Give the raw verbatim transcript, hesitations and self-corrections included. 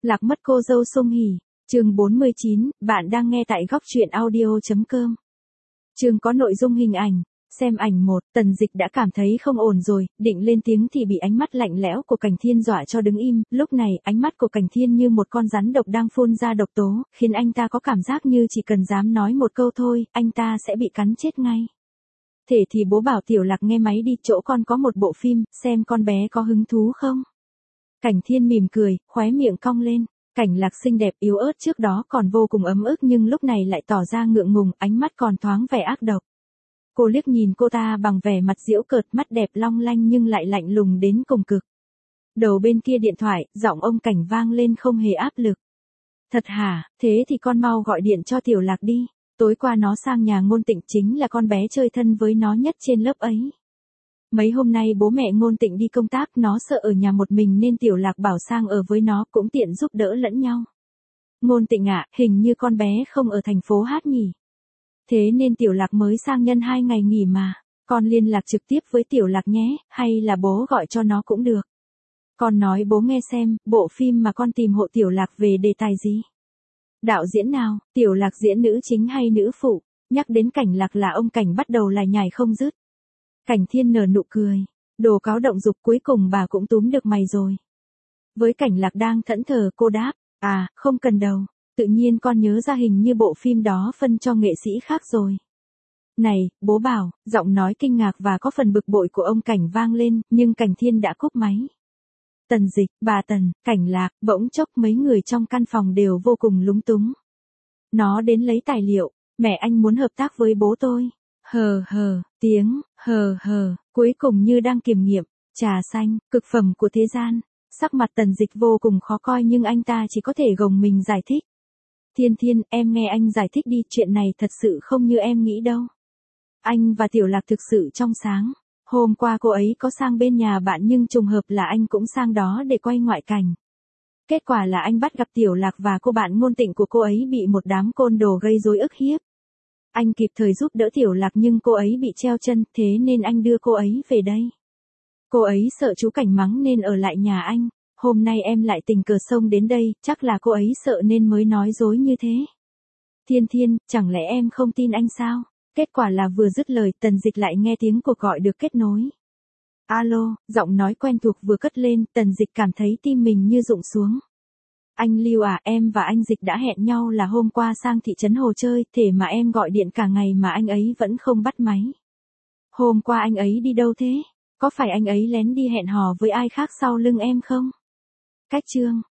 Lạc mất cô dâu Song Hỷ, chương bốn mươi chín, bạn đang nghe tại góc truyện audio.com. Chương có nội dung hình ảnh, xem ảnh một, Tần Dịch đã cảm thấy không ổn rồi, định lên tiếng thì bị ánh mắt lạnh lẽo của Cảnh Thiên dọa cho đứng im, lúc này ánh mắt của Cảnh Thiên như một con rắn độc đang phun ra độc tố, khiến anh ta có cảm giác như chỉ cần dám nói một câu thôi, anh ta sẽ bị cắn chết ngay. Thể thì bố bảo Tiểu Lạc nghe máy đi, chỗ con có một bộ phim, xem con bé có hứng thú không? Cảnh Thiên mỉm cười, khóe miệng cong lên. Cảnh Lạc xinh đẹp yếu ớt trước đó còn vô cùng ấm ức nhưng lúc này lại tỏ ra ngượng ngùng, ánh mắt còn thoáng vẻ ác độc. Cô liếc nhìn cô ta bằng vẻ mặt giễu cợt, mắt đẹp long lanh nhưng lại lạnh lùng đến cùng cực. Đầu bên kia điện thoại, giọng ông Cảnh vang lên không hề áp lực. Thật hả, thế thì con mau gọi điện cho Tiểu Lạc đi. Tối qua nó sang nhà Ngôn Tịnh, chính là con bé chơi thân với nó nhất trên lớp ấy. Mấy hôm nay bố mẹ Ngôn Tịnh đi công tác, nó sợ ở nhà một mình nên Tiểu Lạc bảo sang ở với nó, cũng tiện giúp đỡ lẫn nhau. Ngôn Tịnh ạ, hình như con bé không ở thành phố hát nhỉ? Thế nên Tiểu Lạc mới sang nhân hai ngày nghỉ mà. Con liên lạc trực tiếp với Tiểu Lạc nhé, hay là bố gọi cho nó cũng được. Con nói bố nghe xem, bộ phim mà con tìm hộ Tiểu Lạc về đề tài gì? Đạo diễn nào, Tiểu Lạc diễn nữ chính hay nữ phụ? Nhắc đến Cảnh Lạc là ông Cảnh bắt đầu lại nhảy không dứt. Cảnh Thiên nở nụ cười. Đồ cáo động dục, cuối cùng bà cũng túm được mày rồi. Với Cảnh Lạc đang thẫn thờ, cô đáp, à, không cần đâu. Tự nhiên con nhớ ra hình như bộ phim đó phân cho nghệ sĩ khác rồi. Này, bố bảo, giọng nói kinh ngạc và có phần bực bội của ông Cảnh vang lên, nhưng Cảnh Thiên đã cúp máy. Tần Dịch, bà Tần, Cảnh Lạc, bỗng chốc mấy người trong căn phòng đều vô cùng lúng túng. Nó đến lấy tài liệu, mẹ anh muốn hợp tác với bố tôi. Hờ hờ, tiếng, hờ hờ, cuối cùng như đang kiểm nghiệm, trà xanh, cực phẩm của thế gian. Sắc mặt Tần Dịch vô cùng khó coi nhưng anh ta chỉ có thể gồng mình giải thích. Thiên Thiên, em nghe anh giải thích đi, chuyện này thật sự không như em nghĩ đâu. Anh và Tiểu Lạc thực sự trong sáng. Hôm qua cô ấy có sang bên nhà bạn nhưng trùng hợp là anh cũng sang đó để quay ngoại cảnh. Kết quả là anh bắt gặp Tiểu Lạc và cô bạn Ngôn Tịnh của cô ấy bị một đám côn đồ gây rối ức hiếp. Anh kịp thời giúp đỡ Tiểu Lạc nhưng cô ấy bị treo chân, thế nên anh đưa cô ấy về đây. Cô ấy sợ chú Cảnh mắng nên ở lại nhà anh. Hôm nay em lại tình cờ xông đến đây, chắc là cô ấy sợ nên mới nói dối như thế. Thiên Thiên, chẳng lẽ em không tin anh sao? Kết quả là vừa dứt lời, Tần Dịch lại nghe tiếng cuộc gọi được kết nối. Alo, giọng nói quen thuộc vừa cất lên, Tần Dịch cảm thấy tim mình như rụng xuống. Anh Lưu à, em và anh Dịch đã hẹn nhau là hôm qua sang thị trấn Hồ chơi, thế mà em gọi điện cả ngày mà anh ấy vẫn không bắt máy. Hôm qua anh ấy đi đâu thế? Có phải anh ấy lén đi hẹn hò với ai khác sau lưng em không? Cách chương,